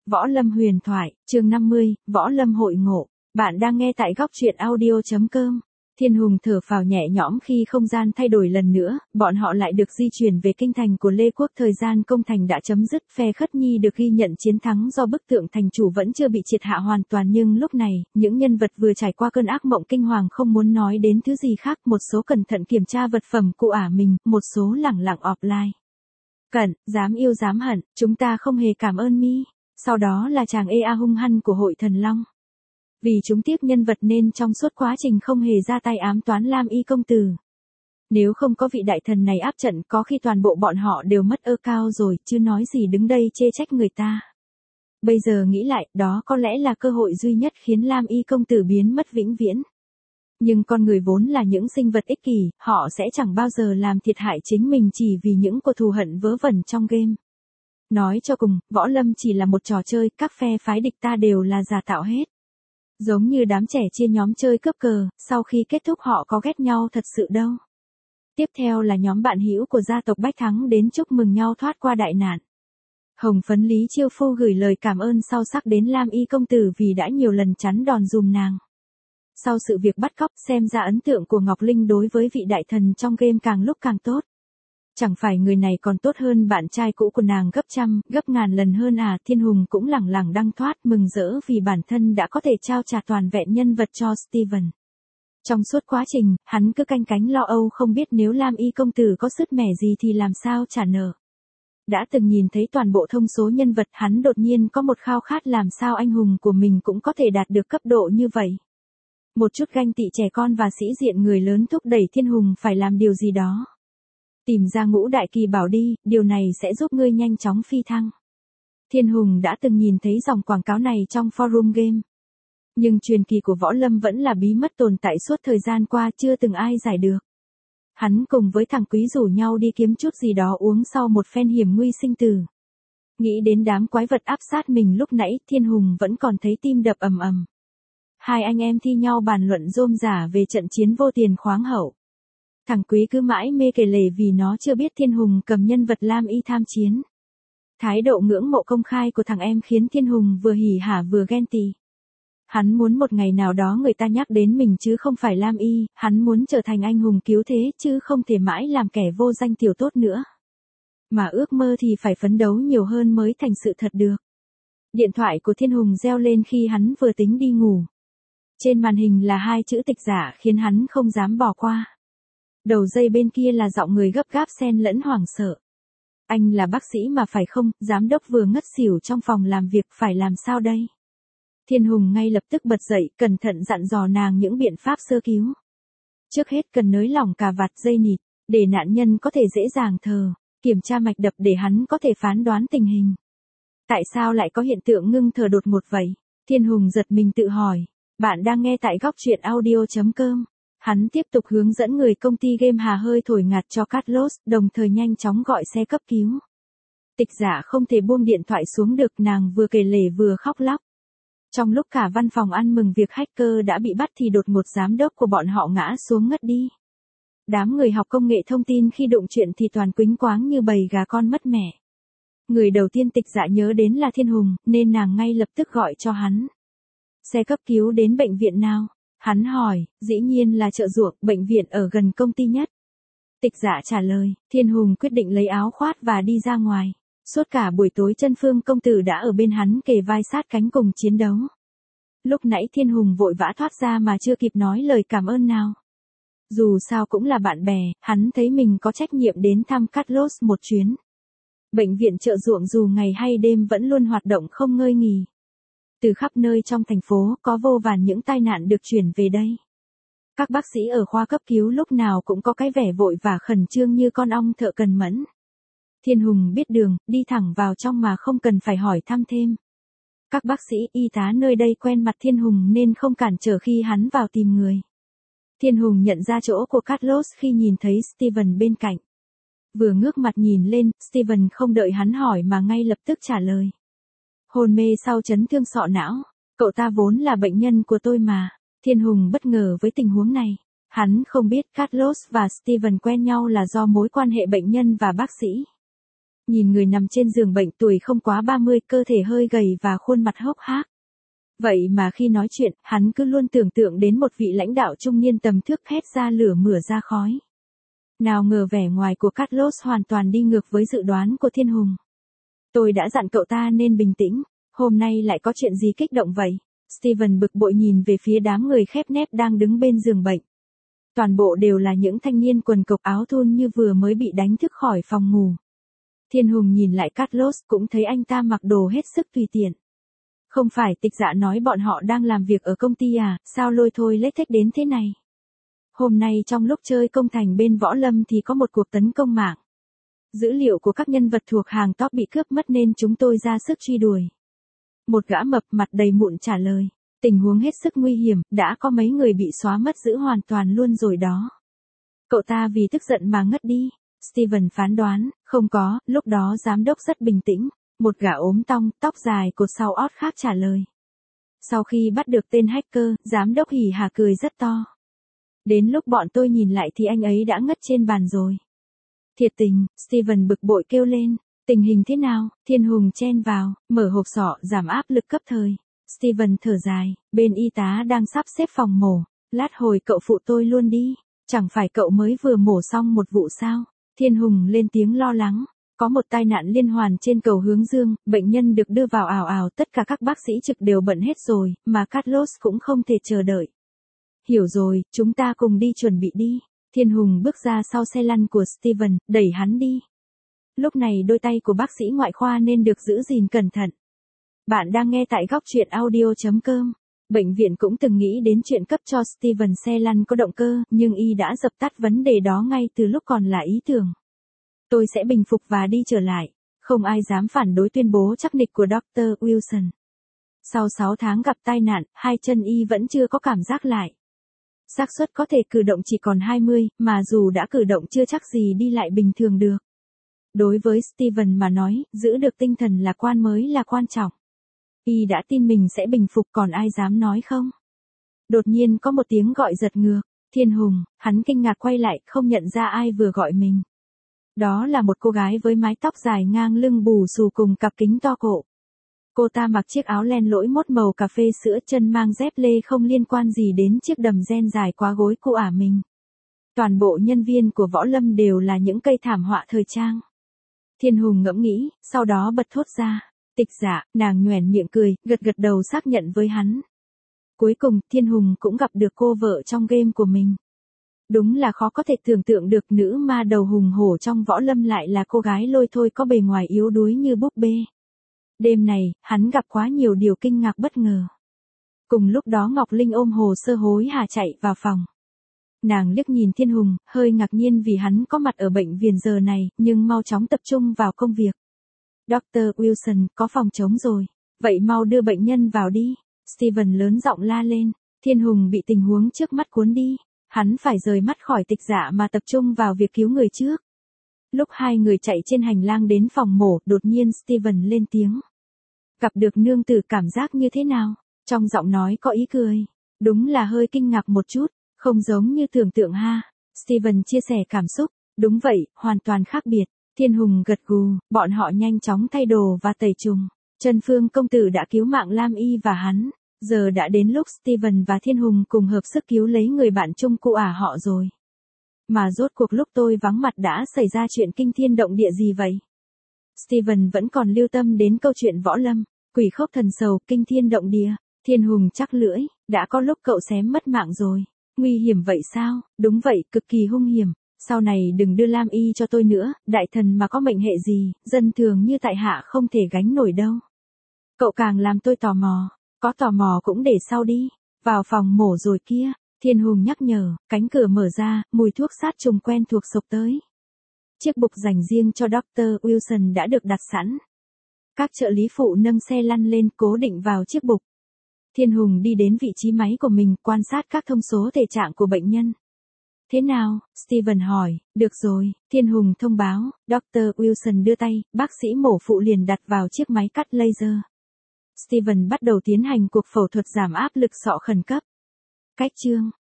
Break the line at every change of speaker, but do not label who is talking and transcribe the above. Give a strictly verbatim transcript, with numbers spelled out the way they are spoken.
Võ Lâm huyền thoại, chương năm mươi, Võ Lâm hội ngộ. Bạn đang nghe tại góc truyện audio chấm com. Thiên Hùng thở phào nhẹ nhõm khi không gian thay đổi lần nữa, bọn họ lại được di chuyển về kinh thành của Lê Quốc. Thời gian công thành đã chấm dứt, phe Khất Nhi được ghi nhận chiến thắng do bức tượng thành chủ vẫn chưa bị triệt hạ hoàn toàn, nhưng lúc này, những nhân vật vừa trải qua cơn ác mộng kinh hoàng không muốn nói đến thứ gì khác, một số cẩn thận kiểm tra vật phẩm cụ ả mình, một số lẳng lặng offline. Cẩn, dám yêu dám hận, chúng ta không hề cảm ơn mi. Sau đó là chàng ê a hung hăng của hội thần long. Vì chúng tiếp nhân vật nên trong suốt quá trình không hề ra tay ám toán Lam Y công tử. Nếu không có vị đại thần này áp trận, có khi toàn bộ bọn họ đều mất ơ cao rồi, chứ nói gì đứng đây chê trách người ta. Bây giờ nghĩ lại, đó có lẽ là cơ hội duy nhất khiến Lam Y công tử biến mất vĩnh viễn. Nhưng con người vốn là những sinh vật ích kỷ, họ sẽ chẳng bao giờ làm thiệt hại chính mình chỉ vì những cuộc thù hận vớ vẩn trong game. Nói cho cùng, Võ Lâm chỉ là một trò chơi, các phe phái địch ta đều là giả tạo hết. Giống như đám trẻ chia nhóm chơi cướp cờ, sau khi kết thúc họ có ghét nhau thật sự đâu. Tiếp theo là nhóm bạn hữu của gia tộc Bách Thắng đến chúc mừng nhau thoát qua đại nạn. Hồng phấn Lý Chiêu Phu gửi lời cảm ơn sâu sắc đến Lam Y công tử vì đã nhiều lần chắn đòn dùm nàng. Sau sự việc bắt cóc, xem ra ấn tượng của Ngọc Linh đối với vị đại thần trong game càng lúc càng tốt. Chẳng phải người này còn tốt hơn bạn trai cũ của nàng gấp trăm, gấp ngàn lần hơn à. Thiên Hùng cũng lẳng lặng đăng thoát mừng rỡ vì bản thân đã có thể trao trả toàn vẹn nhân vật cho Steven. Trong suốt quá trình, hắn cứ canh cánh lo âu không biết nếu Lam Y công tử có sứt mẻ gì thì làm sao trả nợ. Đã từng nhìn thấy toàn bộ thông số nhân vật, hắn đột nhiên có một khao khát làm sao anh hùng của mình cũng có thể đạt được cấp độ như vậy. Một chút ganh tị trẻ con và sĩ diện người lớn thúc đẩy Thiên Hùng phải làm điều gì đó. Tìm ra Ngũ Đại Kỳ Bảo đi, điều này sẽ giúp ngươi nhanh chóng phi thăng. Thiên Hùng đã từng nhìn thấy dòng quảng cáo này trong forum game. Nhưng truyền kỳ của Võ Lâm vẫn là bí mật tồn tại suốt thời gian qua, chưa từng ai giải được. Hắn cùng với thằng Quý rủ nhau đi kiếm chút gì đó uống sau một phen hiểm nguy sinh tử. Nghĩ đến đám quái vật áp sát mình lúc nãy, Thiên Hùng vẫn còn thấy tim đập ầm ầm. Hai anh em thi nhau bàn luận rôm rả về trận chiến vô tiền khoáng hậu. Thằng Quý cứ mãi mê kể lể vì nó chưa biết Thiên Hùng cầm nhân vật Lam Y tham chiến. Thái độ ngưỡng mộ công khai của thằng em khiến Thiên Hùng vừa hỉ hả vừa ghen tị. Hắn muốn một ngày nào đó người ta nhắc đến mình chứ không phải Lam Y, hắn muốn trở thành anh hùng cứu thế chứ không thể mãi làm kẻ vô danh tiểu tốt nữa. Mà ước mơ thì phải phấn đấu nhiều hơn mới thành sự thật được. Điện thoại của Thiên Hùng reo lên khi hắn vừa tính đi ngủ. Trên màn hình là hai chữ Tịch Giả khiến hắn không dám bỏ qua. Đầu dây bên kia là giọng người gấp gáp xen lẫn hoảng sợ. Anh là bác sĩ mà phải không, giám đốc vừa ngất xỉu trong phòng làm việc, phải làm sao đây? Thiên Hùng ngay lập tức bật dậy, cẩn thận dặn dò nàng những biện pháp sơ cứu. Trước hết cần nới lỏng cà vạt dây nịt, để nạn nhân có thể dễ dàng thở, kiểm tra mạch đập để hắn có thể phán đoán tình hình. Tại sao lại có hiện tượng ngưng thở đột ngột vậy? Thiên Hùng giật mình tự hỏi. Bạn đang nghe tại góc truyện audio chấm com. Hắn tiếp tục hướng dẫn người công ty game hà hơi thổi ngạt cho Carlos, đồng thời nhanh chóng gọi xe cấp cứu. Tịch Giả không thể buông điện thoại xuống được, nàng vừa kể lể vừa khóc lóc. Trong lúc cả văn phòng ăn mừng việc hacker đã bị bắt thì đột ngột giám đốc của bọn họ ngã xuống ngất đi. Đám người học công nghệ thông tin khi đụng chuyện thì toàn quýnh quáng như bầy gà con mất mẹ. Người đầu tiên Tịch Giả nhớ đến là Thiên Hùng, nên nàng ngay lập tức gọi cho hắn. Xe cấp cứu đến bệnh viện nào? Hắn hỏi, dĩ nhiên là Chợ Ruộng, bệnh viện ở gần công ty nhất. Tịch Giả trả lời, Thiên Hùng quyết định lấy áo khoác và đi ra ngoài. Suốt cả buổi tối Chân Phương công tử đã ở bên hắn kề vai sát cánh cùng chiến đấu. Lúc nãy Thiên Hùng vội vã thoát ra mà chưa kịp nói lời cảm ơn nào. Dù sao cũng là bạn bè, hắn thấy mình có trách nhiệm đến thăm Carlos một chuyến. Bệnh viện Chợ Ruộng dù ngày hay đêm vẫn luôn hoạt động không ngơi nghỉ. Từ khắp nơi trong thành phố có vô vàn những tai nạn được chuyển về đây. Các bác sĩ ở khoa cấp cứu lúc nào cũng có cái vẻ vội và khẩn trương như con ong thợ cần mẫn. Thiên Hùng biết đường, đi thẳng vào trong mà không cần phải hỏi thăm thêm. Các bác sĩ y tá nơi đây quen mặt Thiên Hùng nên không cản trở khi hắn vào tìm người. Thiên Hùng nhận ra chỗ của Carlos khi nhìn thấy Steven bên cạnh. Vừa ngước mặt nhìn lên, Steven không đợi hắn hỏi mà ngay lập tức trả lời. Hôn mê sau chấn thương sọ não, cậu ta vốn là bệnh nhân của tôi mà. Thiên Hùng bất ngờ với tình huống này. Hắn không biết Carlos và Steven quen nhau là do mối quan hệ bệnh nhân và bác sĩ. Nhìn người nằm trên giường bệnh tuổi không quá ba mươi, cơ thể hơi gầy và khuôn mặt hốc hác. Vậy mà khi nói chuyện, hắn cứ luôn tưởng tượng đến một vị lãnh đạo trung niên tầm thước hét ra lửa mửa ra khói. Nào ngờ vẻ ngoài của Carlos hoàn toàn đi ngược với dự đoán của Thiên Hùng. Tôi đã dặn cậu ta nên bình tĩnh, hôm nay lại có chuyện gì kích động vậy? Steven bực bội nhìn về phía đám người khép nép đang đứng bên giường bệnh. Toàn bộ đều là những thanh niên quần cộc áo thun như vừa mới bị đánh thức khỏi phòng ngủ. Thiên Hùng nhìn lại Carlos cũng thấy anh ta mặc đồ hết sức tùy tiện. Không phải Tịch Dạ nói bọn họ đang làm việc ở công ty à, sao lôi thôi lết thết đến thế này? Hôm nay trong lúc chơi công thành bên Võ Lâm thì có một cuộc tấn công mạng. Dữ liệu của các nhân vật thuộc hàng top bị cướp mất nên chúng tôi ra sức truy đuổi. Một gã mập mặt đầy mụn trả lời. Tình huống hết sức nguy hiểm, đã có mấy người bị xóa mất dữ hoàn toàn luôn rồi đó. Cậu ta vì tức giận mà ngất đi. Steven phán đoán, không có, lúc đó giám đốc rất bình tĩnh. Một gã ốm tong, tóc dài cột sau ót khác trả lời. Sau khi bắt được tên hacker, giám đốc hỉ hả cười rất to. Đến lúc bọn tôi nhìn lại thì anh ấy đã ngất trên bàn rồi. Thiệt tình, Steven bực bội kêu lên. Tình hình thế nào? Thiên Hùng chen vào, mở hộp sọ giảm áp lực cấp thời. Steven thở dài, bên y tá đang sắp xếp phòng mổ. Lát hồi cậu phụ tôi luôn đi. Chẳng phải cậu mới vừa mổ xong một vụ sao? Thiên Hùng lên tiếng lo lắng. Có một tai nạn liên hoàn trên cầu Hướng Dương, bệnh nhân được đưa vào ào ào, tất cả các bác sĩ trực đều bận hết rồi, mà Carlos cũng không thể chờ đợi. Hiểu rồi, chúng ta cùng đi chuẩn bị đi. Thiên Hùng bước ra sau xe lăn của Steven, đẩy hắn đi. Lúc này đôi tay của bác sĩ ngoại khoa nên được giữ gìn cẩn thận. Bạn đang nghe tại góc truyện audio chấm com. Bệnh viện cũng từng nghĩ đến chuyện cấp cho Steven xe lăn có động cơ, nhưng y đã dập tắt vấn đề đó ngay từ lúc còn là ý tưởng. Tôi sẽ bình phục và đi trở lại. Không ai dám phản đối tuyên bố chắc nịch của doctor Wilson. Sau sáu tháng gặp tai nạn, hai chân y vẫn chưa có cảm giác lại. Xác suất có thể cử động chỉ còn hai mươi, mà dù đã cử động chưa chắc gì đi lại bình thường được. Đối với Steven mà nói, giữ được tinh thần lạc quan mới là quan trọng. Y đã tin mình sẽ bình phục, còn ai dám nói không? Đột nhiên có một tiếng gọi giật ngược. Thiên Hùng, hắn kinh ngạc quay lại, không nhận ra ai vừa gọi mình. Đó là một cô gái với mái tóc dài ngang lưng bù xù cùng cặp kính to cổ. Cô ta mặc chiếc áo len lỗi mốt màu cà phê sữa, chân mang dép lê không liên quan gì đến chiếc đầm ren dài quá gối của ả mình. Toàn bộ nhân viên của Võ Lâm đều là những cây thảm họa thời trang. Thiên Hùng ngẫm nghĩ, sau đó bật thốt ra. Tịch Dạ, nàng nhoẻn miệng cười, gật gật đầu xác nhận với hắn. Cuối cùng, Thiên Hùng cũng gặp được cô vợ trong game của mình. Đúng là khó có thể tưởng tượng được nữ ma đầu hùng hổ trong Võ Lâm lại là cô gái lôi thôi có bề ngoài yếu đuối như búp bê. Đêm này, hắn gặp quá nhiều điều kinh ngạc bất ngờ. Cùng lúc đó Ngọc Linh ôm hồ sơ hối hả chạy vào phòng. Nàng liếc nhìn Thiên Hùng, hơi ngạc nhiên vì hắn có mặt ở bệnh viện giờ này, nhưng mau chóng tập trung vào công việc. doctor Wilson, có phòng trống rồi. Vậy mau đưa bệnh nhân vào đi. Steven lớn giọng la lên. Thiên Hùng bị tình huống trước mắt cuốn đi. Hắn phải rời mắt khỏi Tịch Dạ mà tập trung vào việc cứu người trước. Lúc hai người chạy trên hành lang đến phòng mổ, đột nhiên Steven lên tiếng. Gặp được nương tử cảm giác như thế nào? Trong giọng nói có ý cười. Đúng là hơi kinh ngạc một chút, không giống như tưởng tượng ha. Steven chia sẻ cảm xúc. Đúng vậy, hoàn toàn khác biệt. Thiên Hùng gật gù, bọn họ nhanh chóng thay đồ và tẩy trùng. Trần Phương công tử đã cứu mạng Lam Y và hắn. Giờ đã đến lúc Steven và Thiên Hùng cùng hợp sức cứu lấy người bạn chung của ả họ rồi. Mà rốt cuộc lúc tôi vắng mặt đã xảy ra chuyện kinh thiên động địa gì vậy? Steven vẫn còn lưu tâm đến câu chuyện Võ Lâm, quỷ khốc thần sầu, kinh thiên động địa. Thiên Hùng chắc lưỡi, đã có lúc cậu xém mất mạng rồi. Nguy hiểm vậy sao? Đúng vậy, cực kỳ hung hiểm. Sau này đừng đưa Lam Y cho tôi nữa, đại thần mà có mệnh hệ gì, dân thường như tại hạ không thể gánh nổi đâu. Cậu càng làm tôi tò mò, có tò mò cũng để sau đi. Vào phòng mổ rồi kia, Thiên Hùng nhắc nhở, cánh cửa mở ra, mùi thuốc sát trùng quen thuộc xộc tới. Chiếc bục dành riêng cho doctor Wilson đã được đặt sẵn. Các trợ lý phụ nâng xe lăn lên cố định vào chiếc bục. Thiên Hùng đi đến vị trí máy của mình, quan sát các thông số thể trạng của bệnh nhân. Thế nào? Steven hỏi. Được rồi, Thiên Hùng thông báo. doctor Wilson đưa tay, bác sĩ mổ phụ liền đặt vào chiếc máy cắt laser. Steven bắt đầu tiến hành cuộc phẫu thuật giảm áp lực sọ khẩn cấp. Cách chương.